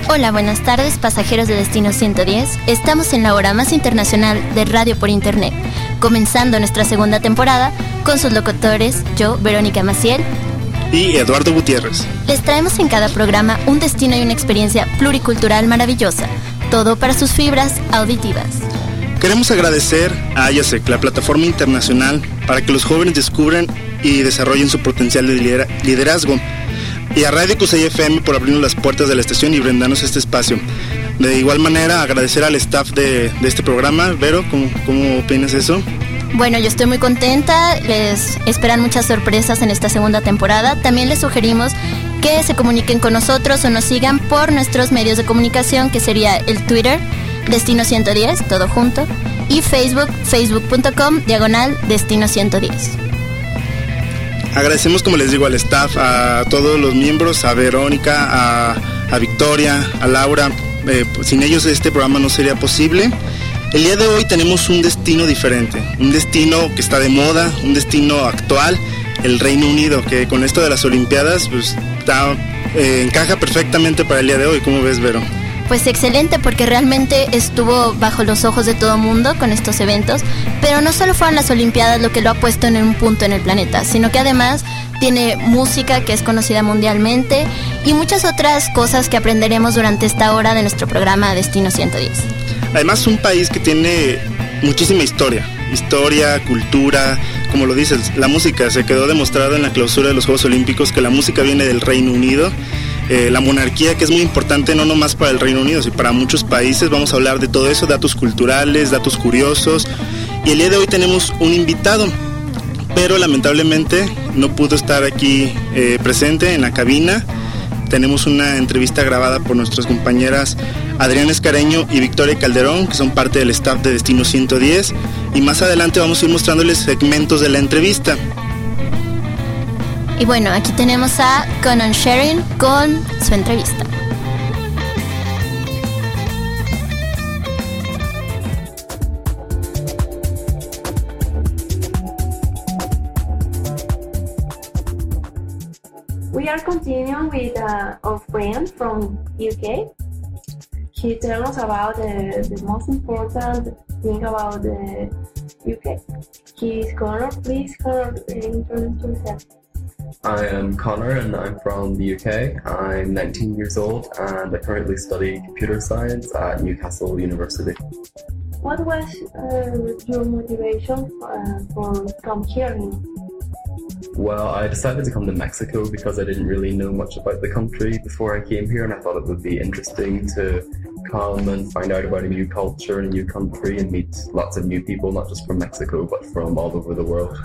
Hola, buenas tardes, pasajeros de Destino 110. Estamos en la hora más internacional de radio por internet, comenzando nuestra segunda temporada con sus locutores, yo, Verónica Maciel y Eduardo Gutiérrez. Les traemos en cada programa un destino y una experiencia pluricultural maravillosa, todo para sus fibras auditivas. Queremos agradecer a AYASEC, la plataforma internacional para que los jóvenes descubran y desarrollen su potencial de liderazgo, y a Radio Cusey FM por abrirnos las puertas de la estación y brindarnos este espacio. De igual manera, agradecer al staff de este programa. Vero, ¿cómo opinas eso? Bueno, yo estoy muy contenta, les esperan muchas sorpresas en esta segunda temporada. También les sugerimos que se comuniquen con nosotros o nos sigan por nuestros medios de comunicación, que sería el Twitter, Destino 110, todo junto, y Facebook, facebook.com/Destino 110. Agradecemos, como les digo, al staff, a todos los miembros, a Verónica, a Victoria, a Laura. Sin ellos este programa no sería posible. El día de hoy tenemos un destino diferente, un destino que está de moda, un destino actual, el Reino Unido, que con esto de las Olimpiadas pues encaja perfectamente para el día de hoy. ¿Cómo ves, Vero? Pues excelente, porque realmente estuvo bajo los ojos de todo el mundo con estos eventos, pero no solo fueron las Olimpiadas lo que lo ha puesto en un punto en el planeta, sino que además tiene música que es conocida mundialmente y muchas otras cosas que aprenderemos durante esta hora de nuestro programa Destino 110. Además, un país que tiene muchísima historia, cultura, como lo dices, la música. Se quedó demostrado en la clausura de los Juegos Olímpicos que la música viene del Reino Unido. La monarquía, que es muy importante no nomás para el Reino Unido, sino para muchos países. Vamos a hablar de todo eso, datos culturales, datos curiosos. Y el día de hoy tenemos un invitado, pero lamentablemente no pudo estar aquí presente en la cabina. Tenemos una entrevista grabada por nuestras compañeras Adriana Escareño y Victoria Calderón, que son parte del staff de Destino 110. Y más adelante vamos a ir mostrándoles segmentos de la entrevista. Y bueno, aquí tenemos a Conan Sherin con su entrevista. We are continuing with our friend from UK. He tells us about the most important thing about the UK. He is Connor. Please, Connor, introduce yourself. I am Connor and I'm from the UK. I'm 19 years old and I currently study computer science at Newcastle University. What was your motivation for come here? Well, I decided to come to Mexico because I didn't really know much about the country before I came here, and I thought it would be interesting to come and find out about a new culture and a new country and meet lots of new people, not just from Mexico but from all over the world.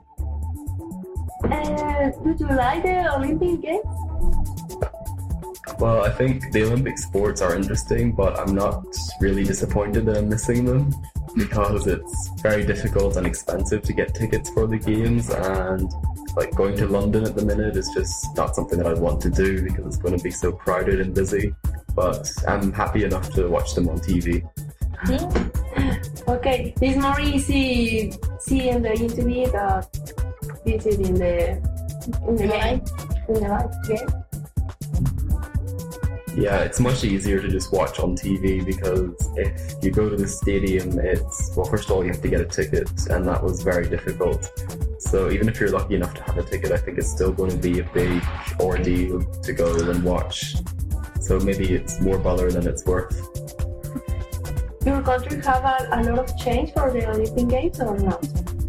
Did you like the Olympic Games? Well, I think the Olympic sports are interesting, but I'm not really disappointed that I'm missing them because it's very difficult and expensive to get tickets for the games, and like going to London at the minute is just not something that I'd want to do because it's going to be so crowded and busy. But I'm happy enough to watch them on TV. Okay, it's more easy seeing the interview that visit in the live game. Yeah, it's much easier to just watch on TV because if you go to the stadium, first of all, you have to get a ticket, and that was very difficult. So even if you're lucky enough to have a ticket, I think it's still going to be a big ordeal to go and watch. So maybe it's more bother than it's worth. Your country have a lot of change for the Olympic Games or not?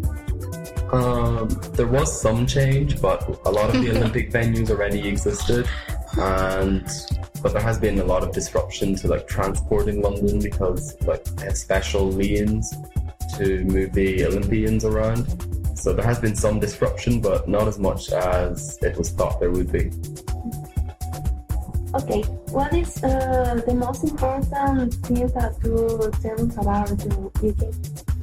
There was some change, but a lot of the Olympic venues already existed, but there has been a lot of disruption to like transport in London because like they have special lanes to move the Olympians around. So there has been some disruption, but not as much as it was thought there would be. Okay, what is the most important thing that you tell us about the UK?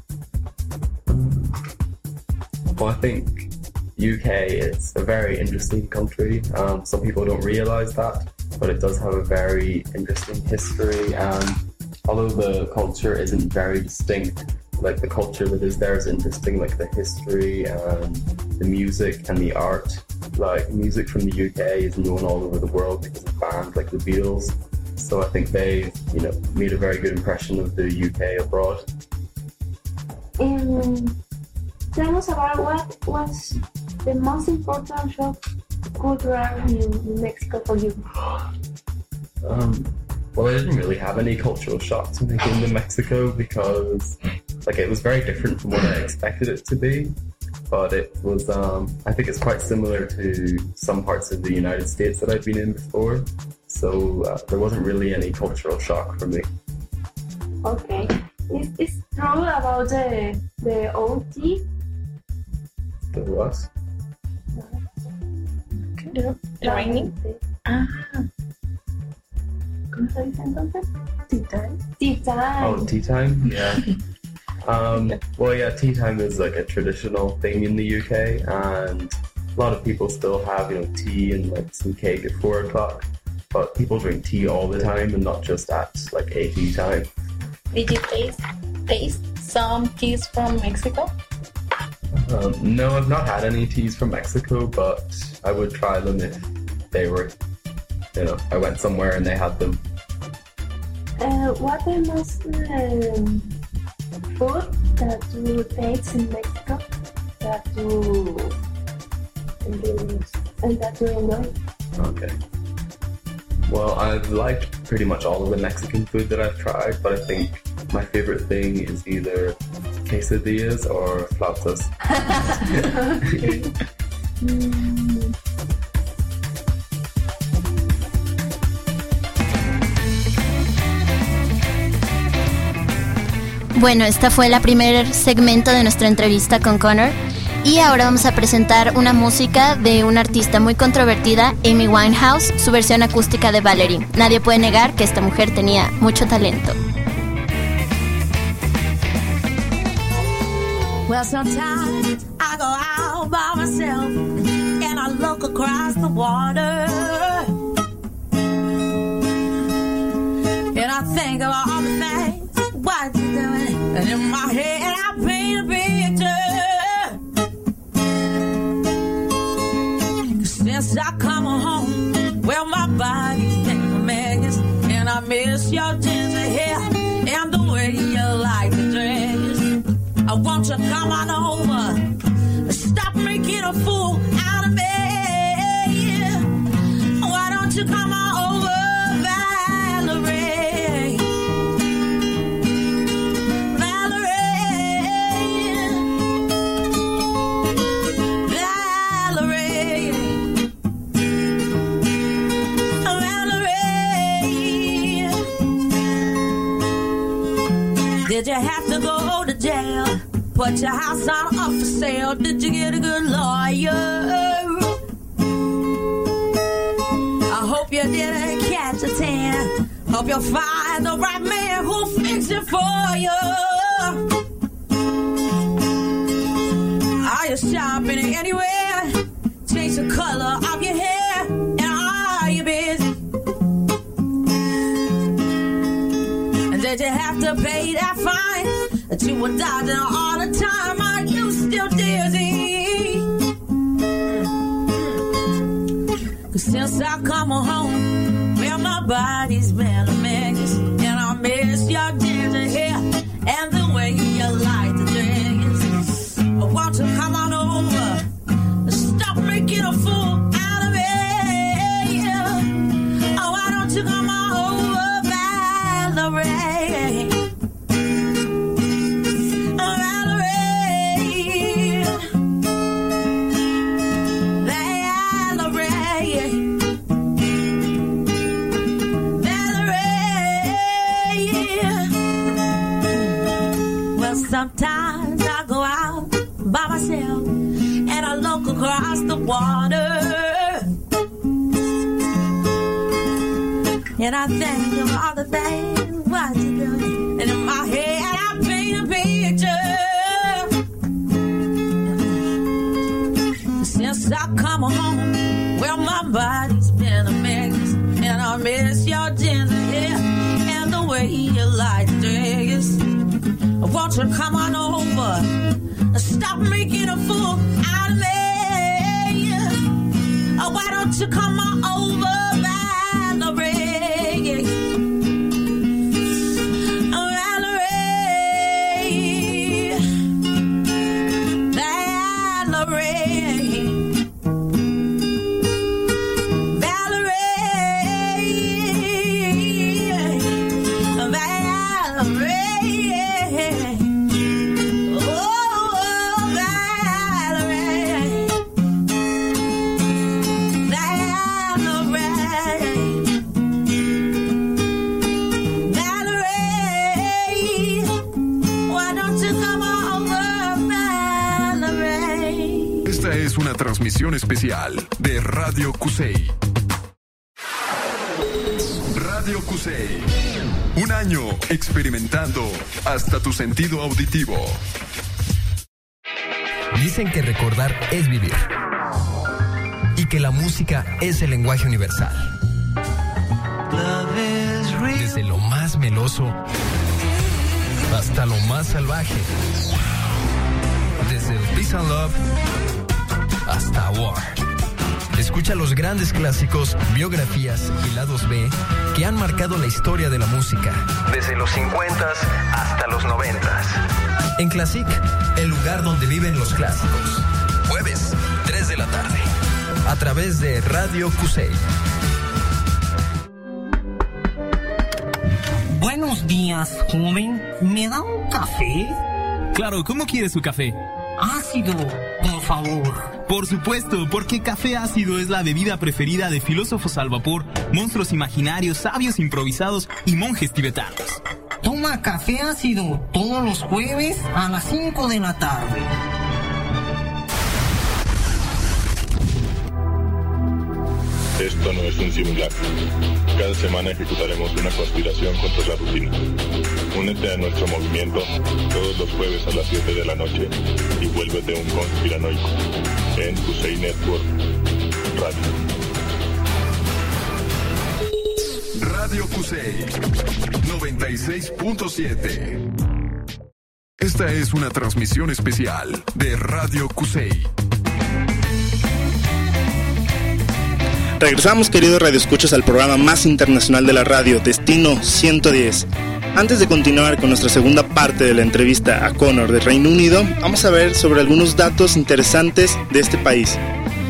Well, I think UK is a very interesting country. Some people don't realise that, but it does have a very interesting history, and although the culture isn't very distinct, like the culture that is there is interesting, like the history and the music and the art. Like music from the UK is known all over the world because of bands like the Beatles, So I think they, made a very good impression of the UK abroad. Tell us about what was the most important shock culture in Mexico for you. Well, I didn't really have any cultural shocks when I came to Mexico because, it was very different from what I expected it to be. But it was, I think it's quite similar to some parts of the United States that I've been in before. So there wasn't really any cultural shock for me. Okay. It's true about the OT? The what? The raining? ¿Cómo se dice entonces? Tea time. Tea time. Oh, tea time? Yeah. Well, yeah, tea time is a traditional thing in the UK, and a lot of people still have, tea and some cake at 4 o'clock. But people drink tea all the time and not just at a tea time. Did you taste some teas from Mexico? No, I've not had any teas from Mexico, but I would try them if they were, I went somewhere and they had them. What the most food that you taste in Mexico that you enjoy? Okay. Well, I've liked pretty much all of the Mexican food that I've tried, but I think my favorite thing is either quesadillas or flautas. Okay. Bueno, esta fue la primer segmento de nuestra entrevista con Connor. Y ahora vamos a presentar una música de una artista muy controvertida, Amy Winehouse, su versión acústica de Valerie. Nadie puede negar que esta mujer tenía mucho talento. Well, sometimes I go out by myself and I look across the water and I think of all the things what you doing, and in my head I paint a picture. Since I come home, well, my body's been a mess, and I miss your ginger hair and the way you like to dress. I want you to come on over, stop making a fool out of me. Why don't you come on over, Valerie? Valerie, Valerie, Valerie. Did you have to go to jail? Put your house on up for sale. Did you get a good lawyer? I hope you didn't catch a tan. Hope you'll find the right man who'll fix it for you. Are you shopping anywhere? Change the color of your hair. And are you busy? And did you have to pay that fine that you were dodging all the time? Are you still dizzy? 'Cause since I come home, well, my body's been a mess, and I miss your ginger hair and the way you like to dress. I want you to come on over, stop making a fool out of me. Oh, why don't you come on over, Valerie? Sometimes I go out by myself and I look across the water and I think of all the things what you're doing, and in my head I paint a picture. Since I come home, well, my body's been a mess, and I miss your ginger hair and the way you like to dress. I want you to come on over, stop making a fool out of me. Oh, why don't you come on over, Valerie? transmisión especial de Radio Cusey. Radio Cusey. Un año experimentando hasta tu sentido auditivo. Dicen que recordar es vivir. Y que la música es el lenguaje universal. Desde lo más meloso hasta lo más salvaje. Desde el Peace and Love hasta War. Escucha los grandes clásicos, biografías y lados B que han marcado la historia de la música. Desde los 50s hasta los 90s. En Classic, el lugar donde viven los clásicos. Jueves, 3 de la tarde. A través de Radio Cusey. Buenos días, joven. ¿Me da un café? Claro, ¿cómo quiere su café? Ácido, por favor. Por supuesto, porque café ácido es la bebida preferida de filósofos al vapor, monstruos imaginarios, sabios improvisados y monjes tibetanos. Toma café ácido todos los jueves a las 5 de la tarde. Esto no es un simulacro. Cada semana ejecutaremos una conspiración contra la rutina. Únete a nuestro movimiento todos los jueves a las 7 de la noche y vuélvete un conspiranoico en Cusey Network Radio. Radio Cusey 96.7. Esta es una transmisión especial de Radio Cusey. Regresamos, queridos radioescuchas, al programa más internacional de la radio, Destino 110. Antes de continuar con nuestra segunda parte de la entrevista a Connor del Reino Unido, vamos a ver sobre algunos datos interesantes de este país.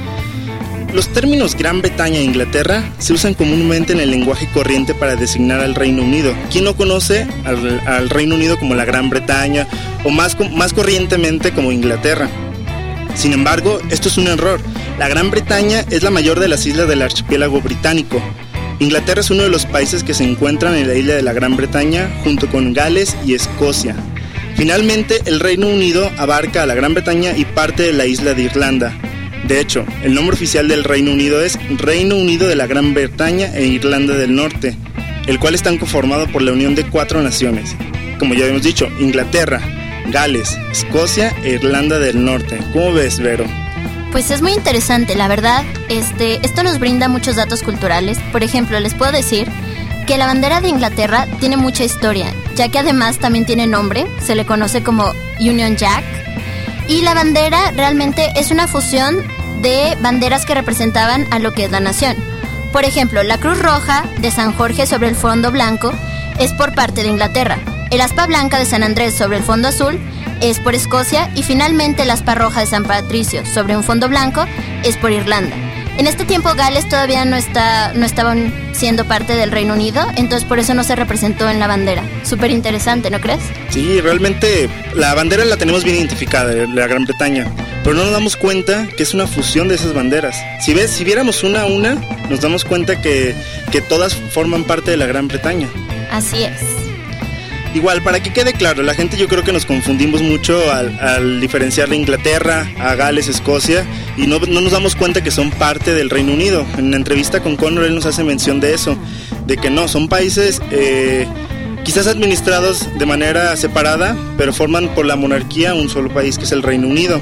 Los términos Gran Bretaña e Inglaterra se usan comúnmente en el lenguaje corriente para designar al Reino Unido. ¿Quién no conoce al Reino Unido como la Gran Bretaña o más corrientemente como Inglaterra? Sin embargo, esto es un error. La Gran Bretaña es la mayor de las islas del archipiélago británico. Inglaterra es uno de los países que se encuentran en la isla de la Gran Bretaña, junto con Gales y Escocia. Finalmente, el Reino Unido abarca a la Gran Bretaña y parte de la isla de Irlanda. De hecho, el nombre oficial del Reino Unido es Reino Unido de la Gran Bretaña e Irlanda del Norte, el cual está conformado por la unión de 4 naciones. Como ya habíamos dicho, Inglaterra, Gales, Escocia e Irlanda del Norte. ¿Cómo ves, Vero? Pues es muy interesante, la verdad. Esto nos brinda muchos datos culturales. Por ejemplo, les puedo decir que la bandera de Inglaterra tiene mucha historia, ya que además también tiene nombre, se le conoce como Union Jack. Y la bandera realmente es una fusión de banderas que representaban a lo que es la nación. Por ejemplo, la Cruz Roja de San Jorge sobre el fondo blanco es por parte de Inglaterra. El aspa blanca de San Andrés sobre el fondo azul es por Escocia y finalmente el aspa roja de San Patricio sobre un fondo blanco es por Irlanda. En este tiempo Gales todavía no estaban siendo parte del Reino Unido, entonces por eso no se representó en la bandera. Súper interesante, ¿no crees? Sí, realmente la bandera la tenemos bien identificada, la Gran Bretaña, pero no nos damos cuenta que es una fusión de esas banderas. Si viéramos una a una, nos damos cuenta que todas forman parte de la Gran Bretaña. Así es. Igual, para que quede claro, la gente yo creo que nos confundimos mucho al diferenciar de Inglaterra a Gales, Escocia, y no nos damos cuenta que son parte del Reino Unido. En la entrevista con Connor él nos hace mención de eso, de que no, son países quizás administrados de manera separada, pero forman por la monarquía un solo país, que es el Reino Unido.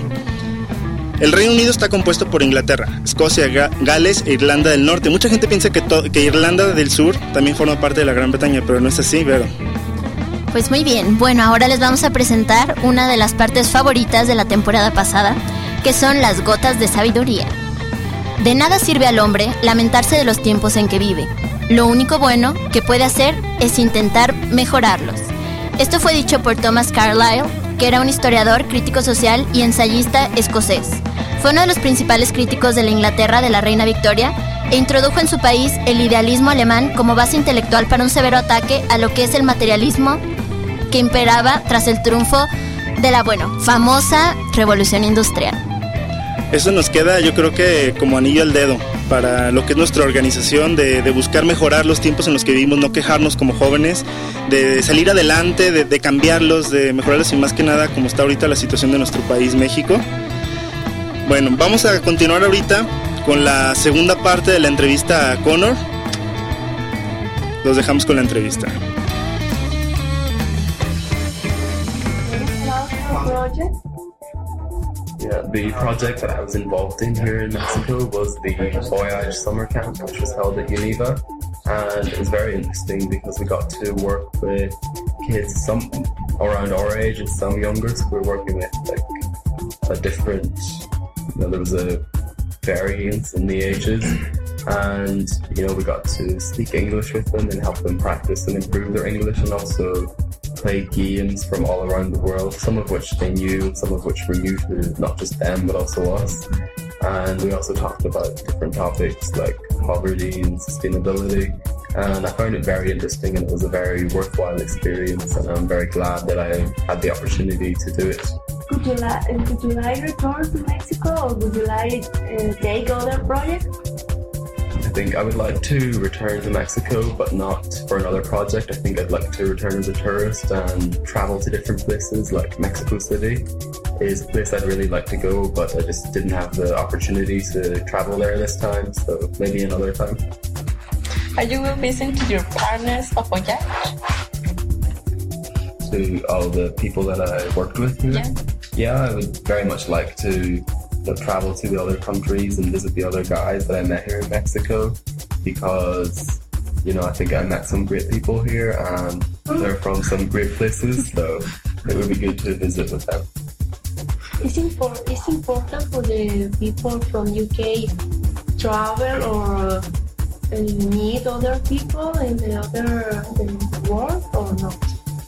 El Reino Unido está compuesto por Inglaterra, Escocia, Gales e Irlanda del Norte. Mucha gente piensa que Irlanda del Sur también forma parte de la Gran Bretaña, pero no es así, Vero. Pues muy bien, bueno, ahora les vamos a presentar una de las partes favoritas de la temporada pasada, que son las gotas de sabiduría. De nada sirve al hombre lamentarse de los tiempos en que vive. Lo único bueno que puede hacer es intentar mejorarlos. Esto fue dicho por Thomas Carlyle, que era un historiador, crítico social y ensayista escocés. Fue uno de los principales críticos de la Inglaterra de la reina Victoria e introdujo en su país el idealismo alemán como base intelectual para un severo ataque a lo que es el materialismo que imperaba tras el triunfo de la, famosa Revolución Industrial. Eso nos queda, yo creo que como anillo al dedo para lo que es nuestra organización, de buscar mejorar los tiempos en los que vivimos, no quejarnos como jóvenes, de salir adelante, de cambiarlos, de mejorarlos y más que nada como está ahorita la situación de nuestro país, México. Bueno, vamos a continuar ahorita con la segunda parte de la entrevista a Connor. Los dejamos con la entrevista. Yeah, the project that I was involved in here in Mexico was the Voyage Summer Camp, which was held at Univa, and it was very interesting because we got to work with kids, some around our age and some younger, so we were working with like a different, there was a variance in the ages, and we got to speak English with them and help them practice and improve their English, and also play games from all around the world, some of which they knew, some of which were new to not just them but also us. And we also talked about different topics like poverty and sustainability, and I found it very interesting, and it was a very worthwhile experience, and I'm very glad that I had the opportunity to do it. Would you like return to Mexico, or would you like take other projects? I think I would like to return to Mexico, but not for another project. I think I'd like to return as a tourist and travel to different places, like Mexico City is a place I'd really like to go, but I just didn't have the opportunity to travel there this time, so maybe another time. Are you will visit to your partners of Voyage? To all the people that I worked with here? Yeah, I would very much like to travel to the other countries and visit the other guys that I met here in Mexico, because I think I met some great people here and they're from some great places, so it would be good to visit with them. It's important for the people from UK travel or meet other people in the other world or not?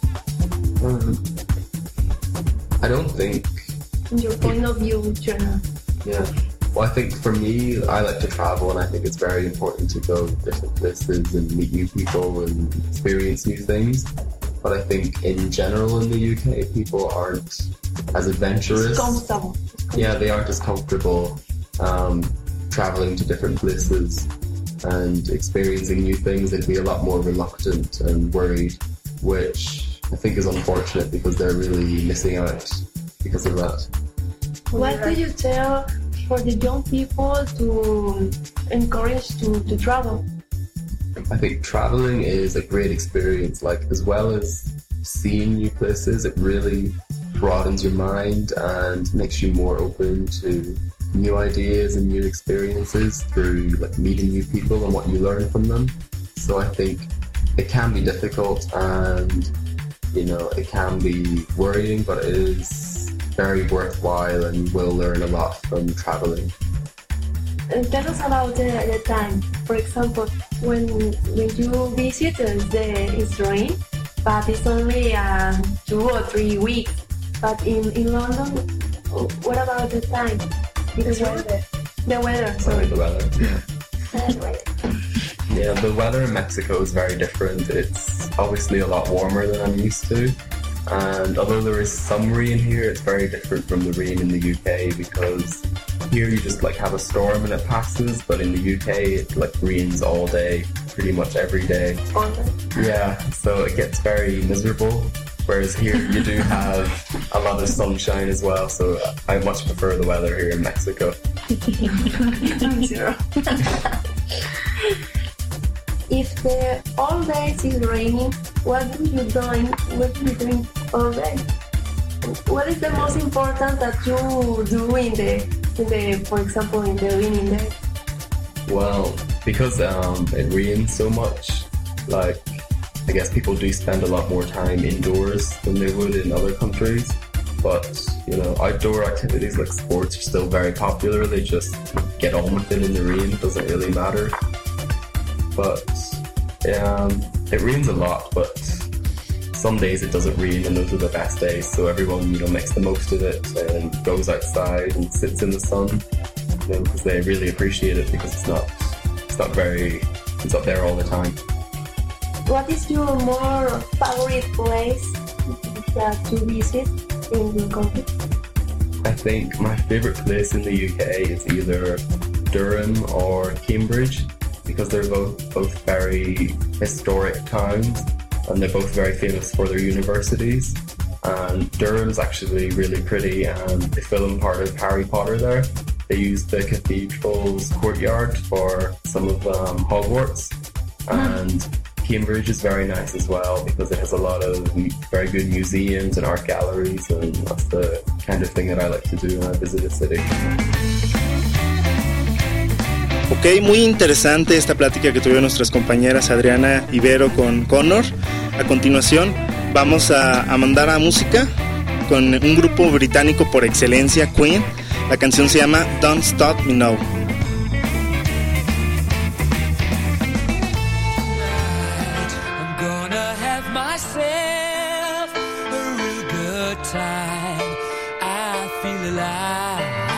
I don't think. In your point of view, Jenna. Yeah. Well, I think for me, I like to travel, and I think it's very important to go to different places and meet new people and experience new things. But I think in general in the UK, people aren't as adventurous. It's comfortable. Yeah, they aren't as comfortable traveling to different places and experiencing new things. They'd be a lot more reluctant and worried, which I think is unfortunate because they're really missing out because of that. What do you tell for the young people to encourage to travel? I think traveling is a great experience, as well as seeing new places, it really broadens your mind and makes you more open to new ideas and new experiences through meeting new people and what you learn from them. So I think it can be difficult and it can be worrying, but it is very worthwhile and will learn a lot from traveling. Tell us about the time. For example, when you visit, it's rain, but it's only 2 or 3 weeks. But in London, what about the time? The weather. Sorry, the weather. Yeah, the weather in Mexico is very different. It's obviously a lot warmer than I'm used to. And although there is some rain here, it's very different from the rain in the UK, because here you just have a storm and it passes, but in the UK it rains all day, pretty much every day. Yeah, so it gets very miserable, whereas here you do have a lot of sunshine as well, so I much prefer the weather here in Mexico. If the all days is raining, what do you doing all day? What is the most important that you do in the for example, in the raining day? Well, because it rains so much, I guess people do spend a lot more time indoors than they would in other countries. But, outdoor activities like sports are still very popular. They just get on with it in the rain. It doesn't really matter. But it rains a lot, but some days it doesn't rain, and those are the best days. So everyone, makes the most of it and goes outside and sits in the sun, because they really appreciate it, because it's not there all the time. What is your more favorite place to visit in your country? I think my favorite place in the UK is either Durham or Cambridge, because they're both very historic towns, and they're both very famous for their universities. And Durham's actually really pretty, and they filmed part of Harry Potter there, They used the cathedral's courtyard for some of Hogwarts, and Cambridge is very nice as well because it has a lot of very good museums and art galleries, and that's the kind of thing that I like to do when I visit a city. Ok, muy interesante esta plática que tuvieron nuestras compañeras Adriana y Vero con Connor. A continuación vamos a mandar a música con un grupo británico por excelencia, Queen. La canción se llama Don't Stop Me Now. I'm gonna have myself a real good time. I feel alive.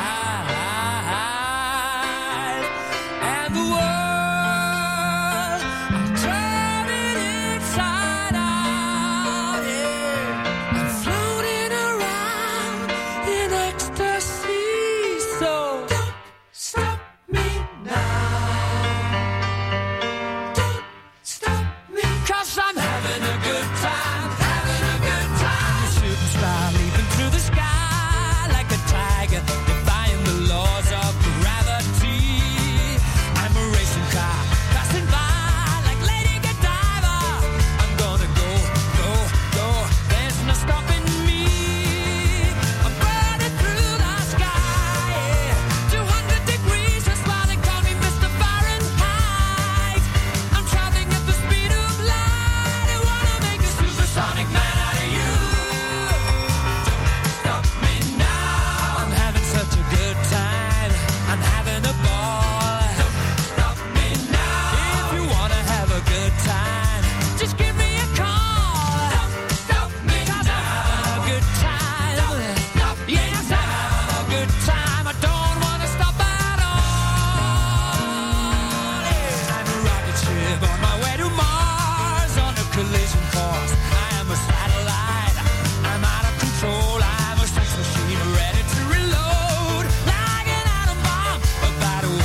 And the world, I'm turning inside out, yeah. I'm floating around in ecstasy, so don't stop me now. Don't stop me, 'cause I'm having a good time, having a good time. A shooting star leaping through the sky like a tiger, defying the laws of gravity. I'm a racing car passing by like Lady Godiva. I'm gonna go, go, go. There's no stopping me. I'm burning through the sky, yeah. 200 degrees, that's why they call me Mr. Fahrenheit. I'm traveling at the speed of light. I wanna make a supersonic man out of you. Don't stop me now. I'm having such a good time. I'm having a ball. Don't stop me now. If you wanna have a good time, just give me a call. Don't stop me now. I'm having a good time. Don't stop me now. Yes, I'm having a good time. I don't wanna stop at all. Yeah. I'm a rocket ship on my way to Mars on a collision course. I am a satellite. I'm out of control. I'm a sex machine ready to reload like an atom bomb about to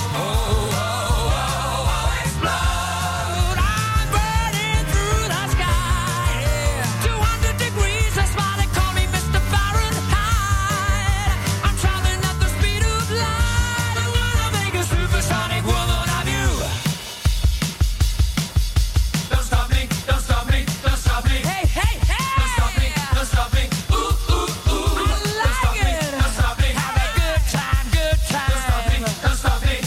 explode. I'm burning through the sky, yeah. 200 degrees, that's why they call me Mr. Fahrenheit. I'm traveling at the speed of light. I wanna make a supersonic woman of you. Don't stop me, don't stop me, don't stop me. Hey, hey, hey! Don't stop me, don't stop me. Ooh, ooh, ooh. I like it. Don't stop me. Have a good time, good time. Don't stop me, don't stop me.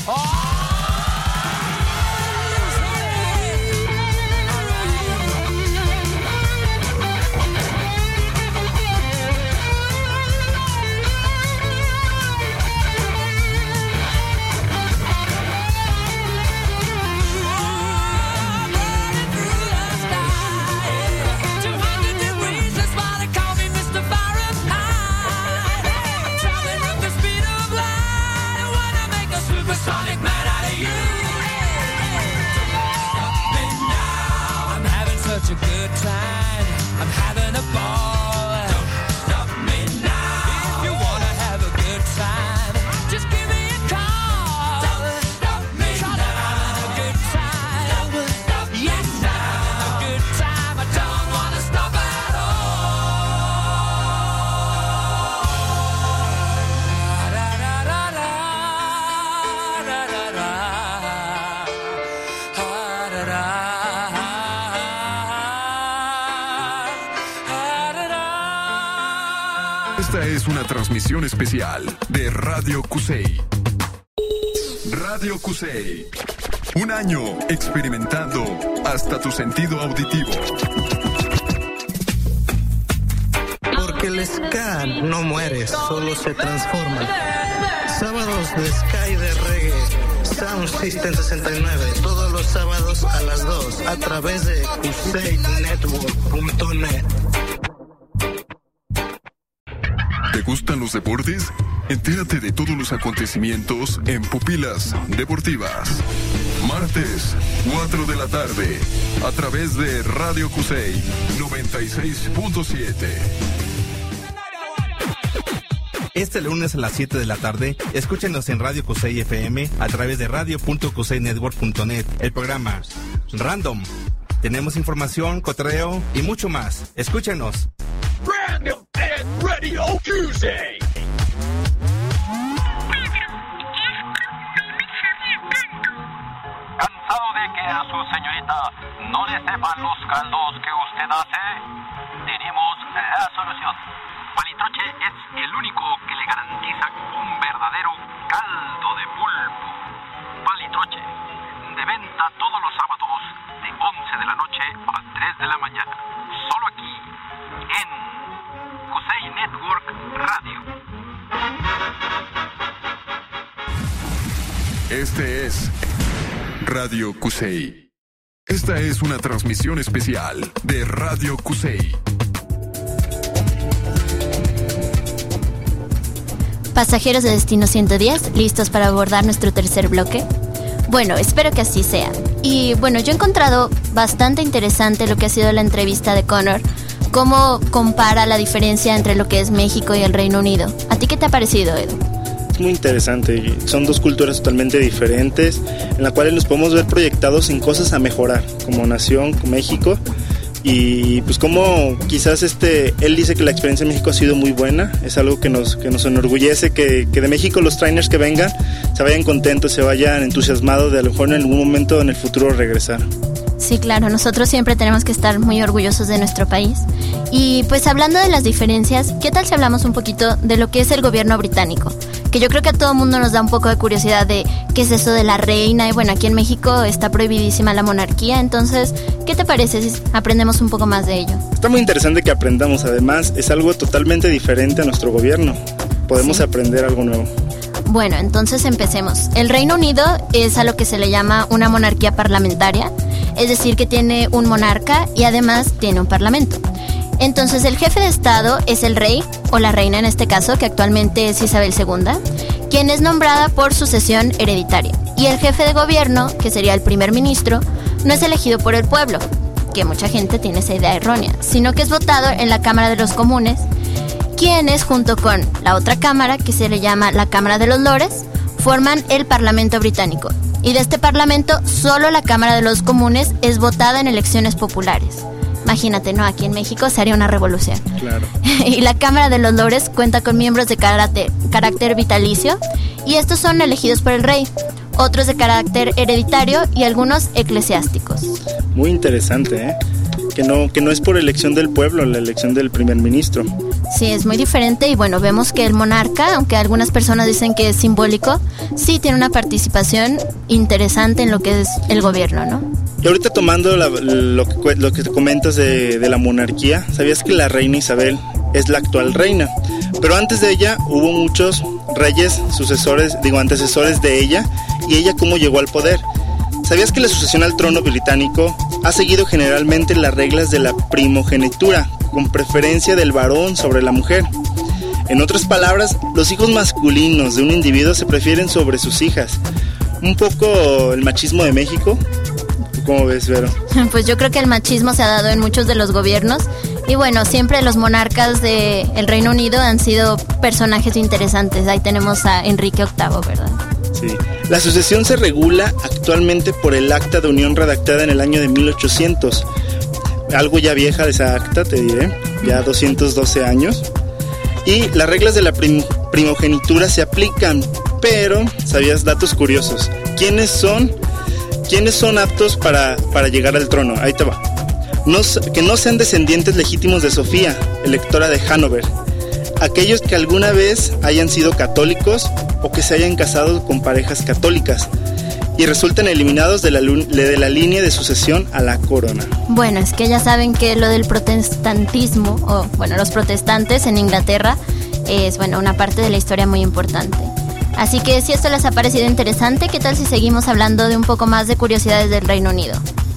Sonic man out of you. Stop me now. I'm having such a good time. I'm having a ball. Don't stop me now. If you wanna have a good time, just give me a call. Don't stop me now. I'm having a good time. Don't stop me yes, now. I'm having a good time. I don't wanna stop at Esta es una transmisión especial de Radio Cusey. Radio Cusey. Un año experimentando hasta tu sentido auditivo. Porque el ska no muere, solo se transforma. Sábados de ska y de reggae. Sound System 69. Todos los sábados a las 2 a través de CuseyNetwork.net. ¿Te gustan los deportes? Entérate de todos los acontecimientos en Pupilas Deportivas. Martes, 4 de la tarde, a través de Radio Cusey 96.7. Este lunes a las 7 de la tarde, escúchenos en Radio Cusey FM a través de radio.cuseynetwork.net. El programa Random. Tenemos información, cotorreo y mucho más. Escúchenos. Random and Radio Cusey. señorita, no le sepan los caldos que usted hace? Tenemos la solución. Palitroche es el único que le garantiza un verdadero caldo de pulpo. Palitroche, de venta todos los sábados de 11 de la noche a 3 de la mañana. Solo aquí, en Kusei Network Radio. Este es Radio Kusei. Esta es una transmisión especial de Radio Kusei. Pasajeros de Destino 110, ¿listos para abordar nuestro tercer bloque? Bueno, espero que así sea. Y bueno, yo he encontrado bastante interesante lo que ha sido la entrevista de Connor, cómo compara la diferencia entre lo que es México y el Reino Unido. ¿A ti qué te ha parecido, Edu? Es muy interesante, son dos culturas totalmente diferentes, en las cuales nos podemos ver proyectados en cosas a mejorar, como nación, como México. Y pues como quizás él dice que la experiencia en México ha sido muy buena, es algo que nos enorgullece, que de México los trainers que vengan se vayan contentos, se vayan entusiasmados de a lo mejor en algún momento en el futuro regresar. Sí, claro, nosotros siempre tenemos que estar muy orgullosos de nuestro país. Y pues hablando de las diferencias, ¿qué tal si hablamos un poquito de lo que es el gobierno británico? Que yo creo que a todo mundo nos da un poco de curiosidad de qué es eso de la reina. Y bueno, aquí en México está prohibidísima la monarquía, entonces, ¿qué te parece si aprendemos un poco más de ello? Está muy interesante que aprendamos, además es algo totalmente diferente a nuestro gobierno. Podemos aprender algo nuevo. Bueno, entonces empecemos. El Reino Unido es a lo que se le llama una monarquía parlamentaria, es decir, que tiene un monarca y además tiene un parlamento. Entonces el jefe de Estado es el rey, o la reina en este caso, que actualmente es Isabel II, quien es nombrada por sucesión hereditaria. Y el jefe de gobierno, que sería el primer ministro, no es elegido por el pueblo, que mucha gente tiene esa idea errónea, sino que es votado en la Cámara de los Comunes, quienes junto con la otra cámara, que se le llama la Cámara de los Lores, forman el Parlamento británico. Y de este Parlamento, solo la Cámara de los Comunes es votada en elecciones populares. Imagínate, ¿no? Aquí en México se haría una revolución. Claro. Y la Cámara de los Lores cuenta con miembros de carácter vitalicio, y estos son elegidos por el rey, otros de carácter hereditario y algunos eclesiásticos. Muy interesante, ¿eh? Que no es por elección del pueblo, la elección del primer ministro. Sí, es muy diferente y bueno, vemos que el monarca, aunque algunas personas dicen que es simbólico, sí tiene una participación interesante en lo que es el gobierno, ¿no? Y ahorita tomando lo que te comentas de la monarquía, ¿sabías que la reina Isabel es la actual reina? Pero antes de ella hubo muchos reyes, antecesores de ella, y ella cómo llegó al poder. ¿Sabías que la sucesión al trono británico ha seguido generalmente las reglas de la primogenitura, con preferencia del varón sobre la mujer? En otras palabras, los hijos masculinos de un individuo se prefieren sobre sus hijas. Un poco el machismo de México. ¿Cómo ves, Vero? Pues yo creo que el machismo se ha dado en muchos de los gobiernos. Y bueno, siempre los monarcas del Reino Unido han sido personajes interesantes. Ahí tenemos a Enrique VIII, ¿verdad? Sí. La sucesión se regula actualmente por el Acta de Unión redactada en el año de 1800. Algo ya vieja de esa acta, te diré, ya 212 años. Y las reglas de la primogenitura se aplican, pero, ¿sabías datos curiosos? ¿Quiénes son aptos para llegar al trono? Ahí te va. Que no sean descendientes legítimos de Sofía, electora de Hannover. Aquellos que alguna vez hayan sido católicos o que se hayan casado con parejas católicas y resulten eliminados de la línea de sucesión a la corona. Bueno, es que ya saben que lo del protestantismo, o bueno, los protestantes en Inglaterra, es bueno, una parte de la historia muy importante. Así que si esto les ha parecido interesante, ¿qué tal si seguimos hablando de un poco más de curiosidades del Reino Unido?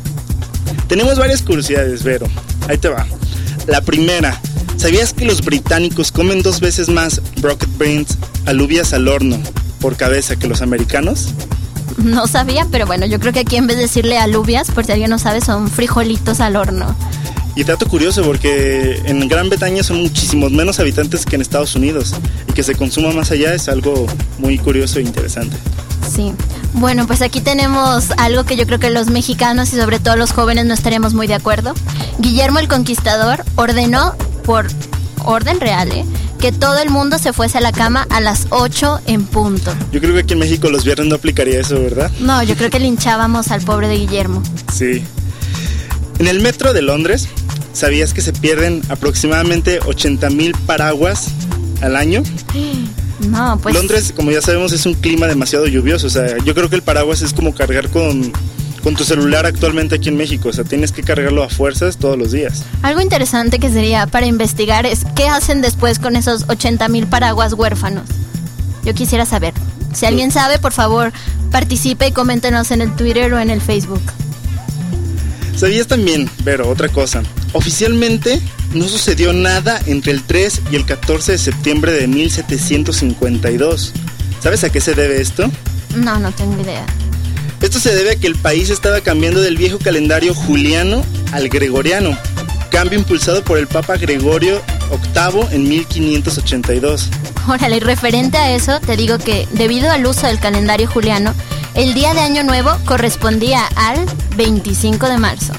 Tenemos varias curiosidades, Vero. Ahí te va. La primera, ¿sabías que los británicos comen 2 veces más brocket beans, alubias al horno, por cabeza que los americanos? No sabía, pero bueno, yo creo que aquí en vez de decirle alubias, por si alguien no sabe, son frijolitos al horno. Y dato curioso, porque en Gran Bretaña son muchísimos menos habitantes que en Estados Unidos, y que se consuma más allá es algo muy curioso e interesante. Sí, bueno, pues aquí tenemos algo que yo creo que los mexicanos y sobre todo los jóvenes no estaríamos muy de acuerdo. Guillermo el Conquistador ordenó, por orden real, que todo el mundo se fuese a la cama a las 8 en punto. Yo creo que aquí en México los viernes no aplicaría eso, ¿verdad? No, yo creo que linchábamos al pobre de Guillermo. Sí. En el metro de Londres, ¿sabías que se pierden aproximadamente 80,000 paraguas al año? No, pues... Londres, como ya sabemos, es un clima demasiado lluvioso. O sea, yo creo que el paraguas es como cargar con tu celular actualmente aquí en México. O sea, tienes que cargarlo a fuerzas todos los días. Algo interesante que sería para investigar es qué hacen después con esos 80,000 paraguas huérfanos. Yo quisiera saber. Si alguien sabe, por favor, participe y coméntenos en el Twitter o en el Facebook. ¿Sabías también, Vero, otra cosa? Oficialmente no sucedió nada entre el 3 y el 14 de septiembre de 1752. ¿Sabes a qué se debe esto? No, no tengo idea. Esto se debe a que el país estaba cambiando del viejo calendario juliano al gregoriano, cambio impulsado por el Papa Gregorio VIII en 1582. Órale, y referente a eso, te digo que debido al uso del calendario juliano, el día de Año Nuevo correspondía al 25 de marzo.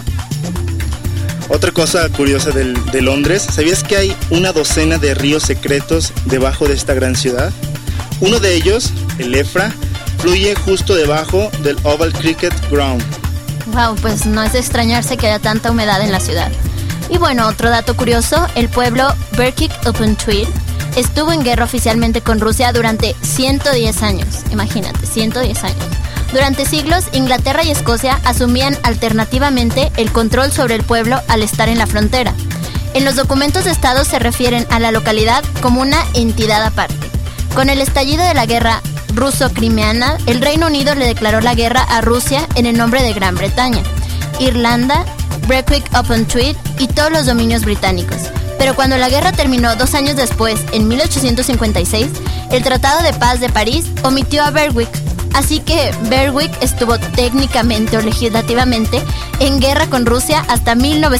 Otra cosa curiosa de Londres, ¿sabías que hay una docena de ríos secretos debajo de esta gran ciudad? Uno de ellos, el Efra, fluye justo debajo del Oval Cricket Ground. Wow, pues no es de extrañarse que haya tanta humedad en la ciudad. Y bueno, otro dato curioso, el pueblo Berwick-upon-Tweed estuvo en guerra oficialmente con Rusia durante 110 años. Imagínate, 110 años. Durante siglos, Inglaterra y Escocia asumían alternativamente el control sobre el pueblo al estar en la frontera. En los documentos de Estado se refieren a la localidad como una entidad aparte. Con el estallido de la guerra ruso-crimeana, el Reino Unido le declaró la guerra a Rusia en el nombre de Gran Bretaña, Irlanda, Berwick-upon-Tweed y todos los dominios británicos. Pero cuando la guerra terminó 2 años después, en 1856, el Tratado de Paz de París omitió a Berwick. Así que Berwick estuvo técnicamente o legislativamente en guerra con Rusia hasta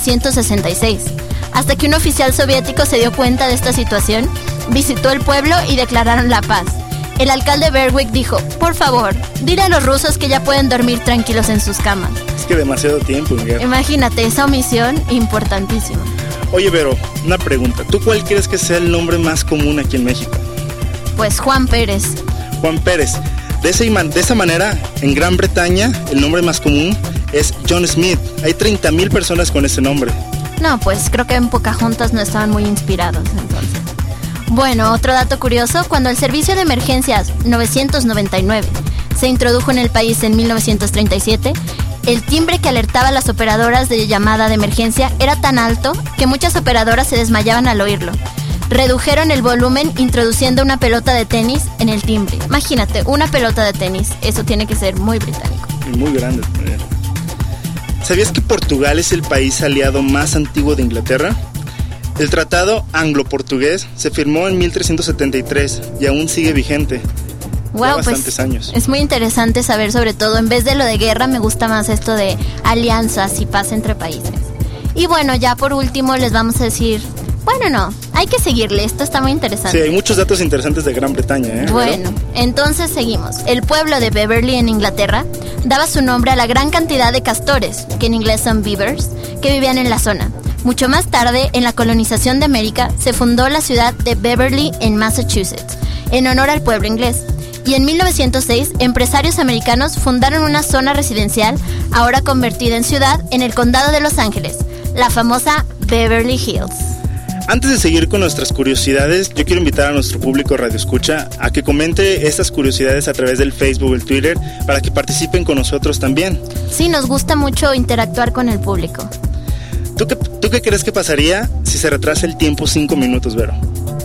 1966. Hasta que un oficial soviético se dio cuenta de esta situación, visitó el pueblo y declararon la paz. El alcalde Berwick dijo, por favor, dile a los rusos que ya pueden dormir tranquilos en sus camas. Es que demasiado tiempo en guerra. Imagínate, esa omisión importantísima. Oye, Vero, una pregunta. ¿Tú cuál crees que sea el nombre más común aquí en México? Pues Juan Pérez. Juan Pérez. De esa manera, en Gran Bretaña, el nombre más común es John Smith. Hay 30,000 personas con ese nombre. No, pues creo que en Pocahontas no estaban muy inspirados entonces. Bueno, otro dato curioso, cuando el servicio de emergencias 999 se introdujo en el país en 1937, el timbre que alertaba a las operadoras de llamada de emergencia era tan alto que muchas operadoras se desmayaban al oírlo. Redujeron el volumen introduciendo una pelota de tenis en el timbre. Imagínate, una pelota de tenis, eso tiene que ser muy británico. Y muy grande. ¿Sabías que Portugal es el país aliado más antiguo de Inglaterra? El tratado anglo-portugués se firmó en 1373 y aún sigue vigente. Wow, bastantes años. Es muy interesante saber, sobre todo, en vez de lo de guerra, me gusta más esto de alianzas y paz entre países. Y bueno, ya por último les vamos a decir, bueno, no, hay que seguirle, esto está muy interesante. Sí, hay muchos datos interesantes de Gran Bretaña, ¿eh? Bueno, entonces seguimos. El pueblo de Beverly en Inglaterra daba su nombre a la gran cantidad de castores, que en inglés son beavers, que vivían en la zona. Mucho más tarde, en la colonización de América, se fundó la ciudad de Beverly en Massachusetts, en honor al pueblo inglés. Y en 1906, empresarios americanos fundaron una zona residencial, ahora convertida en ciudad, en el condado de Los Ángeles, la famosa Beverly Hills. Antes de seguir con nuestras curiosidades, yo quiero invitar a nuestro público Radio Escucha a que comente estas curiosidades a través del Facebook o el Twitter para que participen con nosotros también. Sí, nos gusta mucho interactuar con el público. ¿Tú qué crees que pasaría si se retrasa el tiempo 5 minutos, Vero?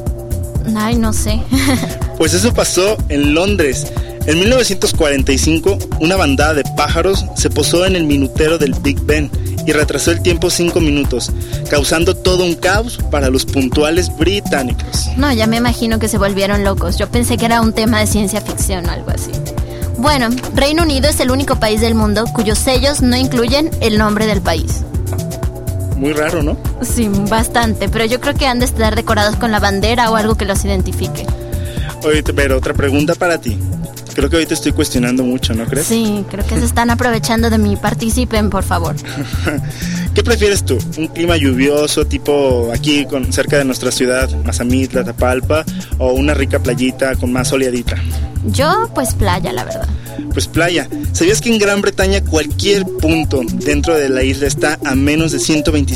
Ay, no sé. Pues eso pasó en Londres. En 1945, una bandada de pájaros se posó en el minutero del Big Ben y retrasó el tiempo 5 minutos, causando todo un caos para los puntuales británicos. No, ya me imagino que se volvieron locos. Yo pensé que era un tema de ciencia ficción o algo así. Bueno, Reino Unido es el único país del mundo cuyos sellos no incluyen el nombre del país. Muy raro, ¿no? Sí, bastante, pero yo creo que han de estar decorados con la bandera o algo que los identifique. Oye, pero otra pregunta para ti. Creo que hoy te estoy cuestionando mucho, ¿no crees? Sí, creo que se están aprovechando de mí. Participen, por favor. ¿Qué prefieres tú? ¿Un clima lluvioso tipo aquí cerca de nuestra ciudad, Mazamitla, Tapalpa, o una rica playita con más soleadita? Yo, pues playa, la verdad. Pues playa. ¿Sabías que en Gran Bretaña cualquier punto dentro de la isla está a menos de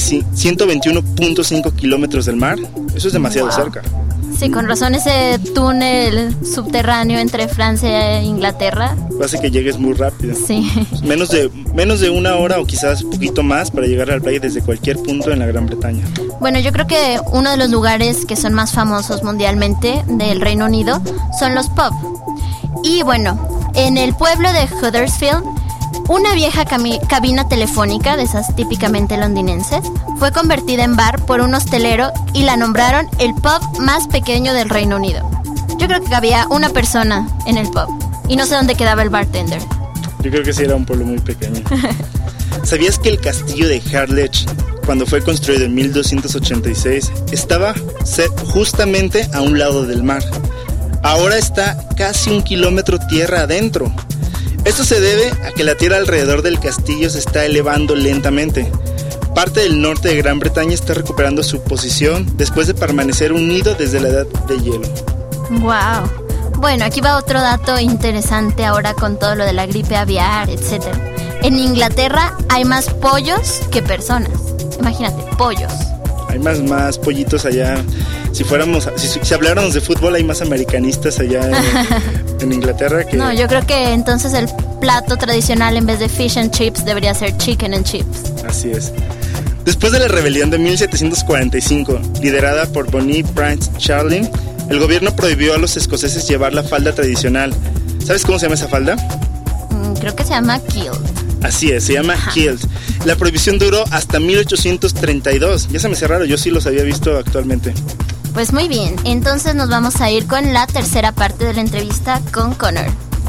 121.5 kilómetros del mar? Eso es demasiado cerca. Sí, con razón ese túnel subterráneo entre Francia e Inglaterra hace que llegues muy rápido. Sí. Menos de una hora o quizás un poquito más para llegar a la playa desde cualquier punto en la Gran Bretaña. Bueno, yo creo que uno de los lugares que son más famosos mundialmente del Reino Unido son los pubs. Y bueno, en el pueblo de Huddersfield, una vieja cabina telefónica, de esas típicamente londinenses, fue convertida en bar por un hostelero y la nombraron el pub más pequeño del Reino Unido. Yo creo que cabía una persona en el pub y no sé dónde quedaba el bartender. Yo creo que sí era un pueblo muy pequeño. ¿Sabías que el castillo de Harlech, cuando fue construido en 1286, estaba justamente a un lado del mar? Ahora está casi 1 kilómetro tierra adentro. Esto se debe a que la tierra alrededor del castillo se está elevando lentamente. Parte del norte de Gran Bretaña está recuperando su posición después de permanecer unido desde la edad de hielo. ¡Wow! Bueno, aquí va otro dato interesante ahora con todo lo de la gripe aviar, etc. En Inglaterra hay más pollos que personas. Imagínate, pollos. Hay más pollitos allá. Si habláramos de fútbol, hay más americanistas allá en Inglaterra que... No, yo creo que entonces el plato tradicional en vez de fish and chips debería ser chicken and chips. Así es. Después de la rebelión de 1745, liderada por Bonnie Prince Charlie, el gobierno prohibió a los escoceses llevar la falda tradicional. ¿Sabes cómo se llama esa falda? Creo que se llama kilt. Así es, se llama kilt. La prohibición duró hasta 1832. Ya se me hace raro, yo sí los había visto actualmente. Pues muy bien, entonces nos vamos a ir con la tercera parte de la entrevista con Connor.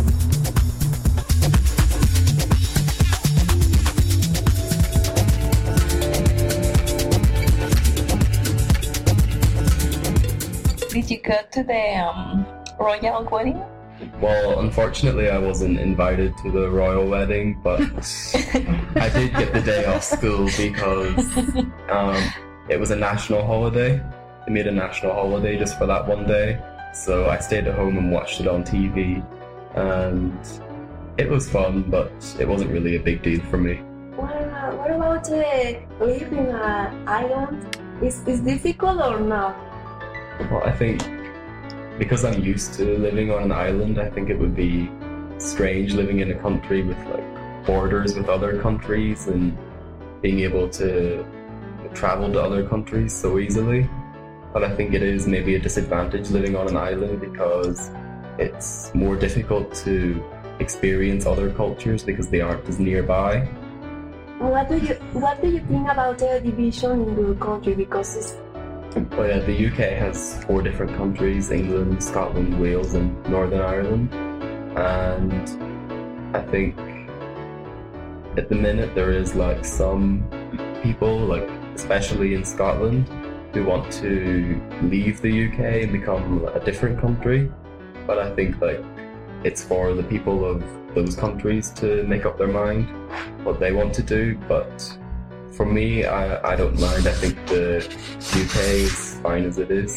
Did you go to the royal wedding? Well, unfortunately, I wasn't invited to the royal wedding, but I did get the day off school because it was a national holiday. They made a national holiday just for that one day, so I stayed at home and watched it on TV, and it was fun, but it wasn't really a big deal for me. What about living in an island? Is difficult or not? Well, I think because I'm used to living on an island, I think it would be strange living in a country with like borders with other countries and being able to travel to other countries so easily. But I think it is maybe a disadvantage living on an island because it's more difficult to experience other cultures because they aren't as nearby. What do you think about the division in your country? Because it's... Well, yeah, the UK has 4 different countries: England, Scotland, Wales, and Northern Ireland. And I think at the minute there is like some people, like especially in Scotland, who want to leave the UK and become a different country. But I think like it's for the people of those countries to make up their mind what they want to do. But for me, I don't mind. I think the UK is fine as it is.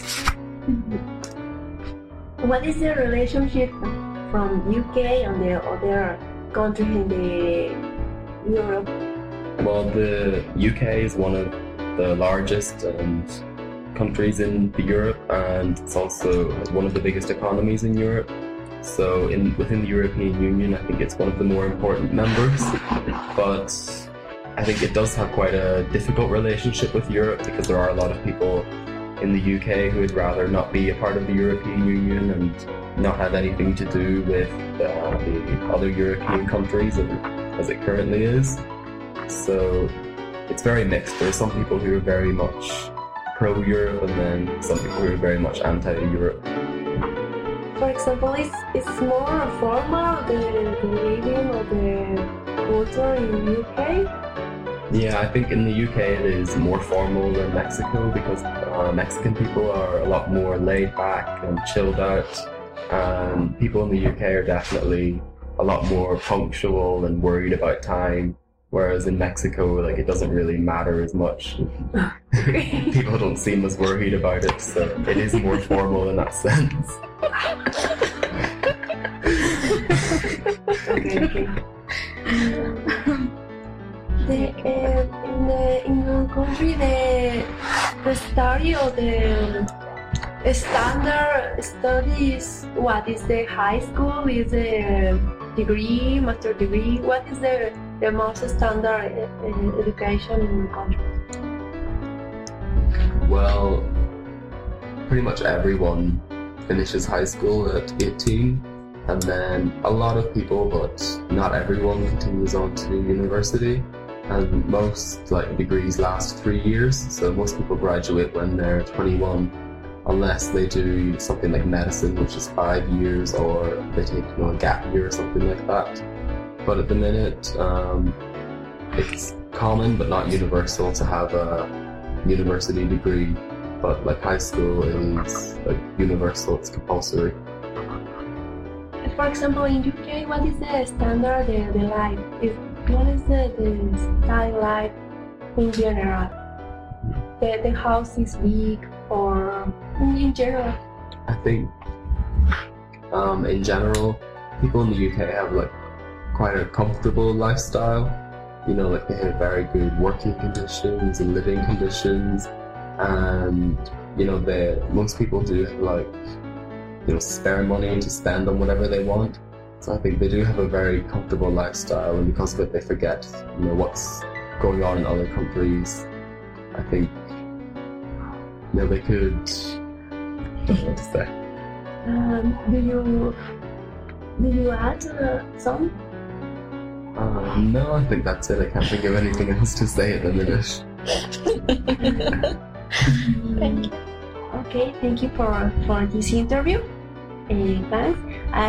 What is the relationship from UK and the other countries in the Europe? Well, the UK is one of the largest countries in Europe, and it's also one of the biggest economies in Europe. So within the European Union, I think it's one of the more important members. But I think it does have quite a difficult relationship with Europe because there are a lot of people in the UK who would rather not be a part of the European Union and not have anything to do with the other European countries as it currently is. So it's very mixed. There are some people who are very much pro-Europe and then some people who are very much anti-Europe. For example, it's more formal, the living or the culture in the UK? Yeah, I think in the UK it is more formal than Mexico because Mexican people are a lot more laid back and chilled out. People in the UK are definitely a lot more punctual and worried about time, Whereas in Mexico, like, it doesn't really matter as much. People don't seem as worried about it, so it is more formal in that sense. Okay. In your country, the study or the standard studies, what is the high school? Is the degree, master degree? What is the most standard education in your country? Well, pretty much everyone finishes high school at 18, and then a lot of people, but not everyone, continues on to university. And most degrees last 3 years, so most people graduate when they're 21, unless they do something like medicine, which is 5 years, or they take a gap year or something like that. But at the minute, it's common but not universal to have a university degree. But high school is universal; it's compulsory. For example, in UK, what is the standard the life? What is the study life in general? The house is big, or in general? I think in general, people in the UK have quite a comfortable lifestyle. They have very good working conditions and living conditions, and most people do have spare money to spend on whatever they want. So I think they do have a very comfortable lifestyle, and because of it, they forget what's going on in other countries. I think they could. I don't know what to say. Do you add some? No, I think that's it. I can't think of anything else to say at the minute. Thank you. Okay, thank you for this interview. Thanks.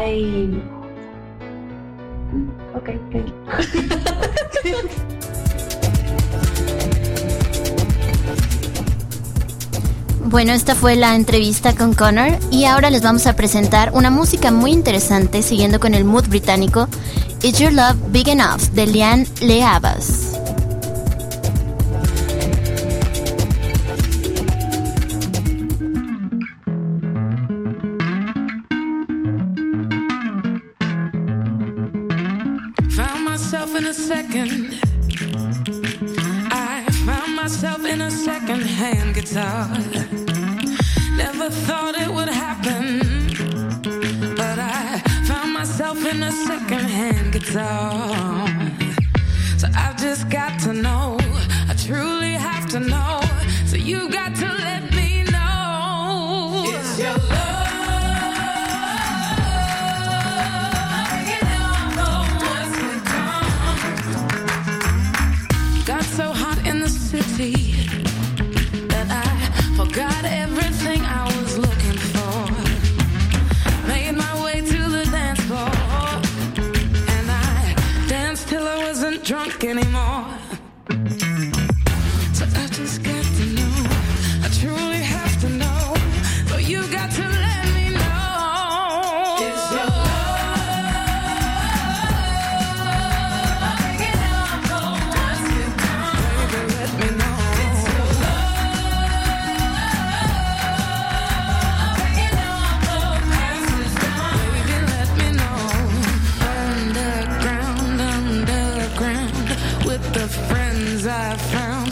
Okay, thank you. Bueno, esta fue la entrevista con Connor y ahora les vamos a presentar una música muy interesante siguiendo con el mood británico. Is Your Love Big Enough de Lianne Le Havas. In a second, I found myself in a second-hand guitar. Never thought it would happen, but I found myself in a second-hand guitar. So I've just got to know, I truly have to know. So you got to let me know. It's your love. So hot in the city that I forgot everything I was looking for. Made my way to the dance floor, and I danced till I wasn't drunk anymore. So I just got to know, I truly have to know. So you got to let me know. It's your love. The friends I found,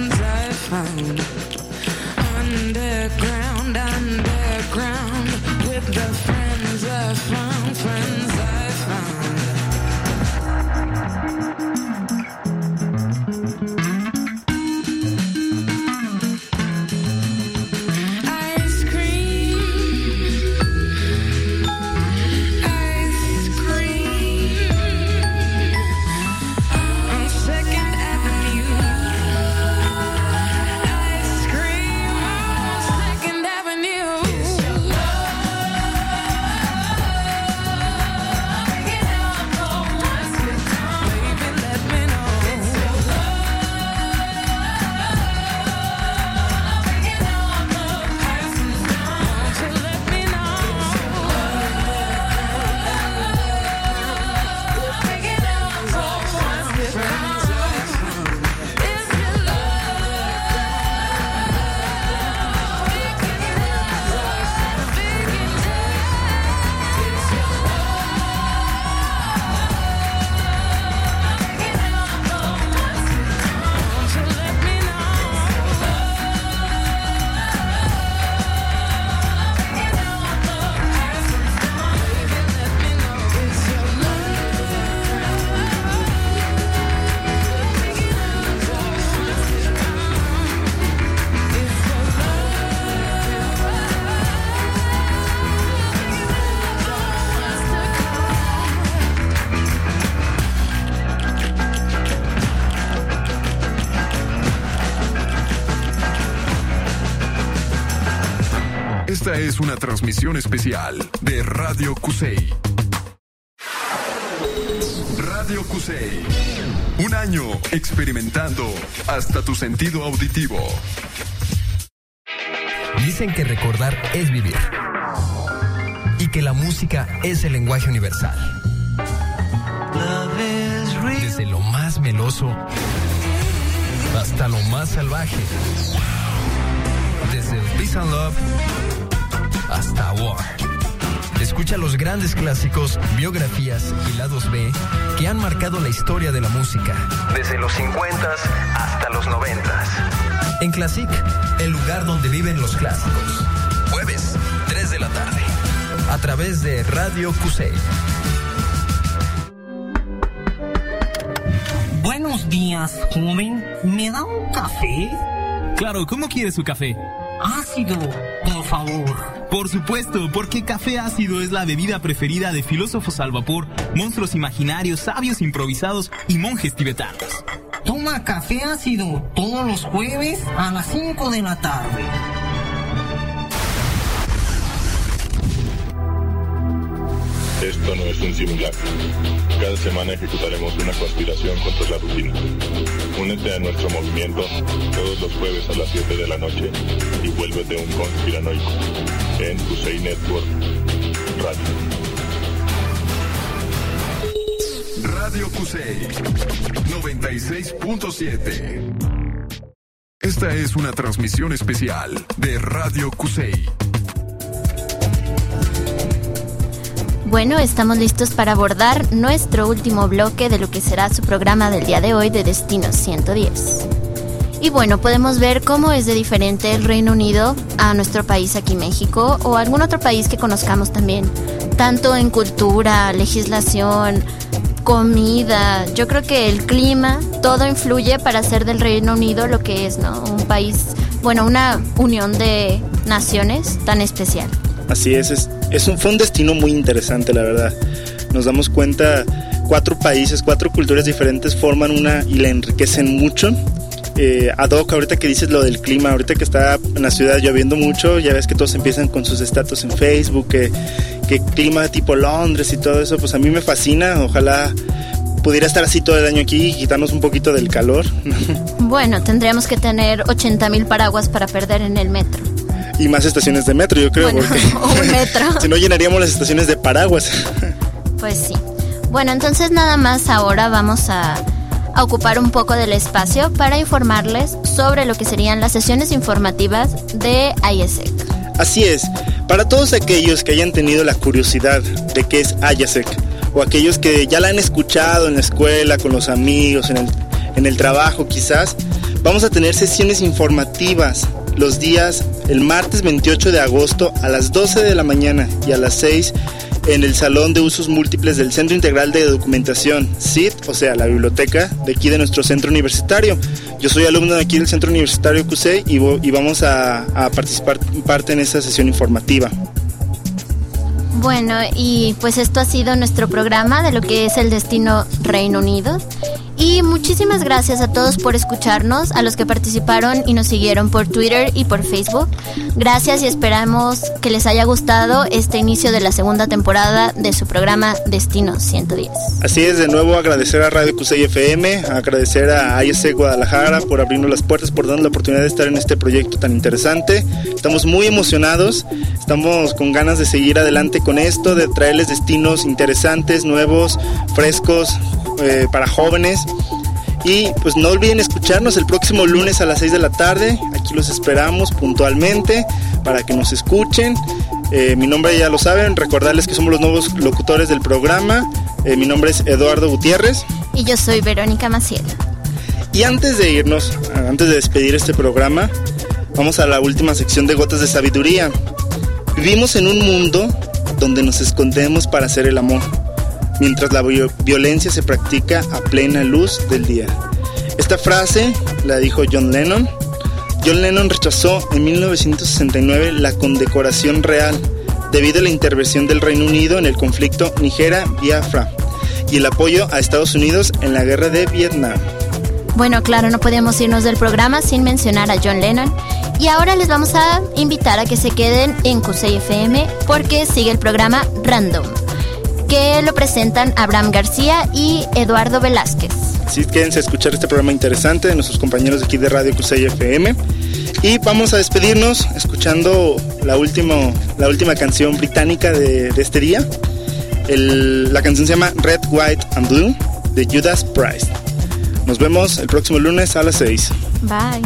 underground, underground, with the friends I found, friends I found. Ice cream, ice cream. On Second Avenue, ice cream on Second Avenue. It's your love. Esta es una transmisión especial de Radio Cusey. Radio Cusey. Un año experimentando hasta tu sentido auditivo. Dicen que recordar es vivir. Y que la música es el lenguaje universal. Desde lo más meloso hasta lo más salvaje. Desde el Peace and Love hasta War. Escucha los grandes clásicos, biografías y lados B que han marcado la historia de la música. Desde los 50s hasta los 90s. En Classic, el lugar donde viven los clásicos. Jueves, 3 de la tarde. A través de Radio Cusey. Buenos días, joven. ¿Me da un café? Claro, ¿cómo quiere su café? Ácido, por favor. Por supuesto, porque café ácido es la bebida preferida de filósofos al vapor, monstruos imaginarios, sabios improvisados y monjes tibetanos. Toma café ácido todos los jueves a las 5 de la tarde. Esto no es un simulacro. Cada semana ejecutaremos una conspiración contra la rutina. Únete a nuestro movimiento todos los jueves a las 7 de la noche y vuélvete un conspiranoico en Cusey Network Radio. Radio Cusey 96.7. Esta es una transmisión especial de Radio Cusey. Bueno, estamos listos para abordar nuestro último bloque de lo que será su programa del día de hoy de Destino 110. Y bueno, podemos ver cómo es de diferente el Reino Unido a nuestro país aquí México o algún otro país que conozcamos también, tanto en cultura, legislación, comida. Yo creo que el clima, todo influye para hacer del Reino Unido lo que es, ¿no? Un país, bueno, una unión de naciones tan especial. Así es, fue un destino muy interesante, la verdad. Nos damos cuenta, 4 países, 4 culturas diferentes forman una y la enriquecen mucho. Ad hoc, ahorita que dices lo del clima, ahorita que está en la ciudad lloviendo mucho, ya ves que todos empiezan con sus estatus en Facebook, que clima tipo Londres y todo eso, pues a mí me fascina. Ojalá pudiera estar así todo el año aquí y quitarnos un poquito del calor. Bueno, tendríamos que tener 80,000 paraguas para perder en el metro. Y más estaciones de metro, yo creo, bueno, porque un metro. Si no llenaríamos las estaciones de paraguas. Pues sí. Bueno, entonces nada más ahora vamos a ocupar un poco del espacio para informarles sobre lo que serían las sesiones informativas de IASEC. Así es, para todos aquellos que hayan tenido la curiosidad de qué es IASEC, o aquellos que ya la han escuchado en la escuela, con los amigos, en el trabajo quizás, vamos a tener sesiones informativas los días, el martes 28 de agosto a las 12 de la mañana y a las 6 en el Salón de Usos Múltiples del Centro Integral de Documentación, CID, o sea, la biblioteca de aquí de nuestro centro universitario. Yo soy alumno de aquí del Centro Universitario Cusey y vamos a participar parte en esta sesión informativa. Bueno, y pues esto ha sido nuestro programa de lo que es el destino Reino Unido. Y muchísimas gracias a todos por escucharnos, a los que participaron y nos siguieron por Twitter y por Facebook. Gracias y esperamos que les haya gustado este inicio de la segunda temporada de su programa Destino 110. Así es, de nuevo agradecer a Radio Cusey FM, agradecer a IASEC Guadalajara por abrirnos las puertas, por darnos la oportunidad de estar en este proyecto tan interesante. Estamos muy emocionados, estamos con ganas de seguir adelante con esto, de traerles destinos interesantes, nuevos, frescos, para jóvenes. Y pues no olviden escucharnos el próximo lunes a las 6 de la tarde. Aquí los esperamos puntualmente para que nos escuchen. Mi nombre ya lo saben, recordarles que somos los nuevos locutores del programa. Mi nombre es Eduardo Gutiérrez. Y yo soy Verónica Maciel. Y antes de irnos, antes de despedir este programa, vamos a la última sección de Gotas de Sabiduría. Vivimos en un mundo donde nos escondemos para hacer el amor, mientras la violencia se practica a plena luz del día. Esta frase la dijo John Lennon. John Lennon rechazó en 1969 la condecoración real debido a la intervención del Reino Unido en el conflicto Nigeria-Biafra y el apoyo a Estados Unidos en la guerra de Vietnam. Bueno, claro, no podíamos irnos del programa sin mencionar a John Lennon. Y ahora les vamos a invitar a que se queden en Cusey FM porque sigue el programa Random, que lo presentan Abraham García y Eduardo Velázquez. Sí, quédense a escuchar este programa interesante de nuestros compañeros de aquí de Radio Cusey FM. Y vamos a despedirnos escuchando la última canción británica de este día. La canción se llama Red, White and Blue de Judas Priest. Nos vemos el próximo lunes a las 6. Bye.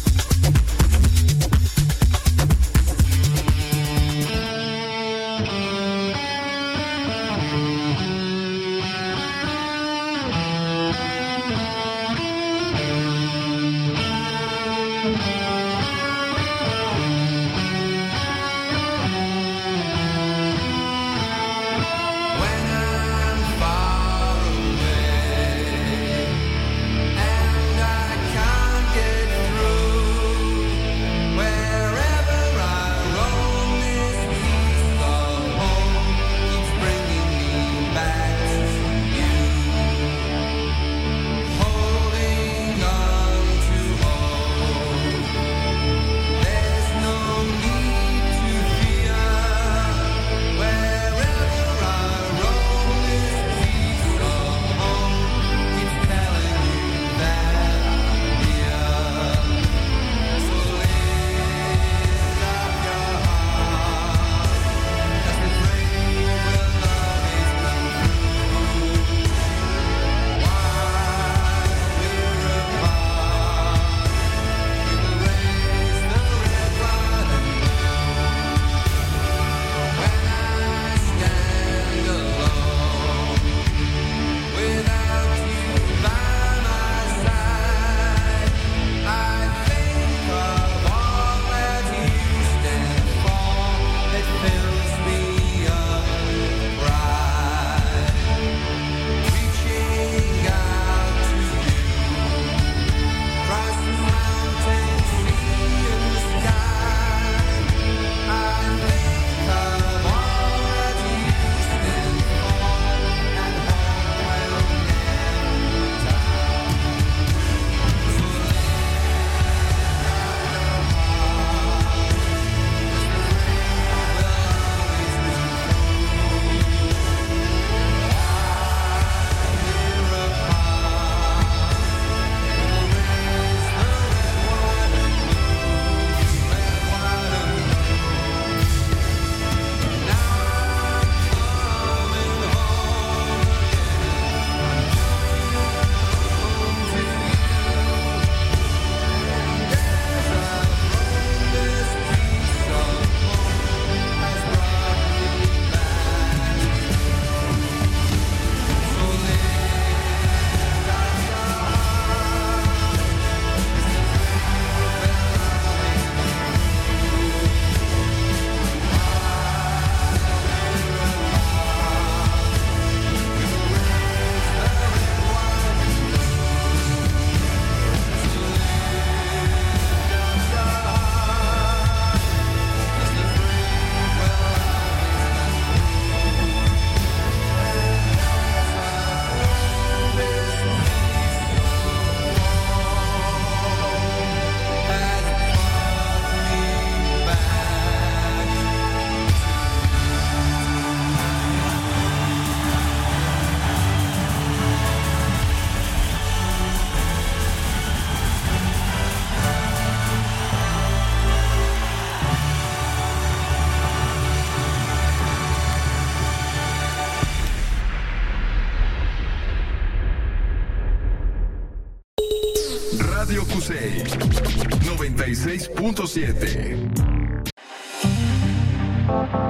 Radio Cusey 96.7.